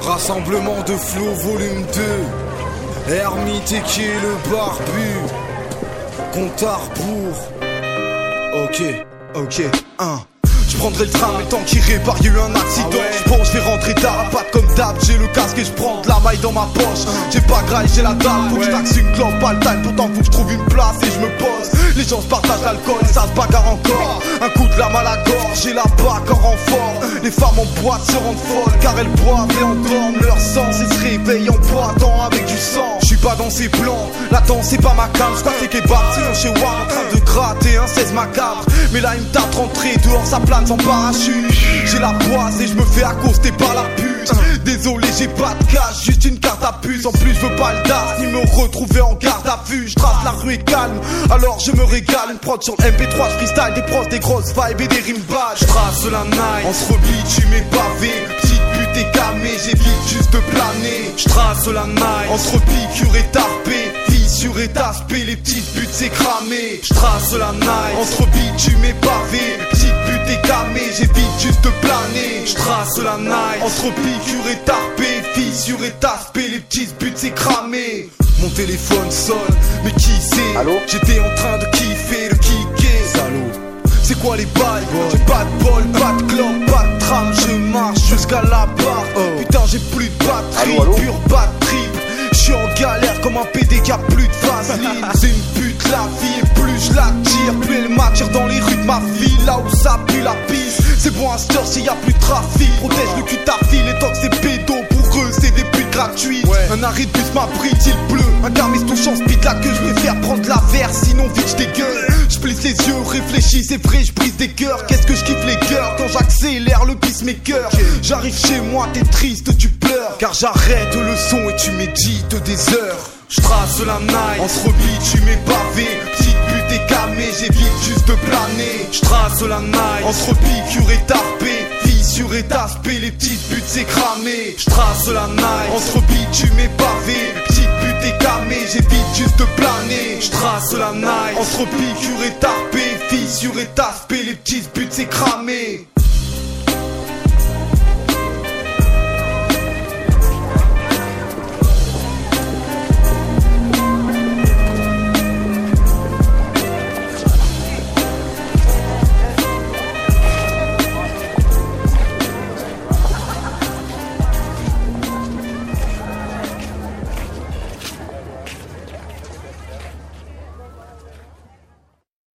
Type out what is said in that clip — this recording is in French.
Rassemblement de flow volume 2. Hermite et qui est le barbu. Compte à rebours. Ok, 1. Je prendrai le tram, mais tant qu'il répare, y'a eu un accident. Je pense je vais rentrer tard, à patte comme d'hab. J'ai le casque et je prends de la maille dans ma poche. J'ai pas graille, j'ai la dalle. Faut que je taxe une clope, pas le time. Pourtant faut que je trouve une place et je me pose. Les gens se partagent l'alcool et ça se bagarre encore. Un coup de lame à la gorge, j'ai la bac en renfort. Les femmes en boîte se rendent folles car elles boivent et endorment leur sens et se réveillent en boitant avec du sang. Je suis pas dans ces plans, la danse c'est pas ma cam. J'crois que kebab, sinon chez War en train de gratter un 16 macabre. Mais là il me tape rentrer dehors, ça plane sans parachute. J'ai la poisse et je me fais accoster par la pute. Désolé j'ai pas de cash, juste une carte à puce. En plus je veux pas le DAS, ni me retrouver en garde à vue. Je trace la rue est calme, alors je me régale. Une prod sur MP3, je freestyle des pros, des grosses vibes et des rimes badges. Je trace la night, on se rebille, tu m'es pavé. Petite pute et camée, j'évite juste de planer. Je trace la night, on se repiqûre et tarpé. Fissure et taspé, les petites putes c'est cramé. Je trace la night, on se rebille, tu m'es pavé. Petite pute et camée, j'évite juste de planer. Je trace la night, on se repiqûre et tarpé. Fissure et taspé, les petites putes c'est cramé. Mon téléphone sonne, mais qui c'est? Allô? J'étais en train de kiffer, de kicker. Salaud. C'est quoi les bails? J'ai pas de bol, pas de clope, pas de tram. Je marche jusqu'à la barre. Putain j'ai plus de batterie, Allô? pure batterie. J'suis en galère comme un PD qui a plus de vaseline. C'est une pute la vie et plus je la tire, plus elle m'attire dans les rues de ma ville. Là où ça pue la pisse. C'est bon à cette heure s'il y a plus de trafic. Protège le cul de ta fille, les tocs c'est pédo. Pour eux c'est des putes gratuites. Un arrêt de bus m'abrite, il pleut. Un carmis touchant speed la queue. Je préfère prendre la verre sinon vite j'dégueule. J'plisse les yeux, réfléchis, c'est vrai j'brise des cœurs. Qu'est-ce que j'kiffe les cœurs quand j'accélère le pacemaker. J'arrive chez moi, t'es triste, tu pleures. Car j'arrête le son et tu médites des heures. J'trace la night, on se rebille, tu m'es pavé. Petite pute et camée, j'évite juste de planer. J'trace la night, on se repiqûre et tarpé. Fissure et taspé, les petites putes c'est cramé. J'trace la night, on se rebille, tu m'es pavé. Petite pute et camée, j'évite juste de planer. J'trace la night, on se repiqûre et tarpé. Fissure et taspé, les petites putes c'est cramé.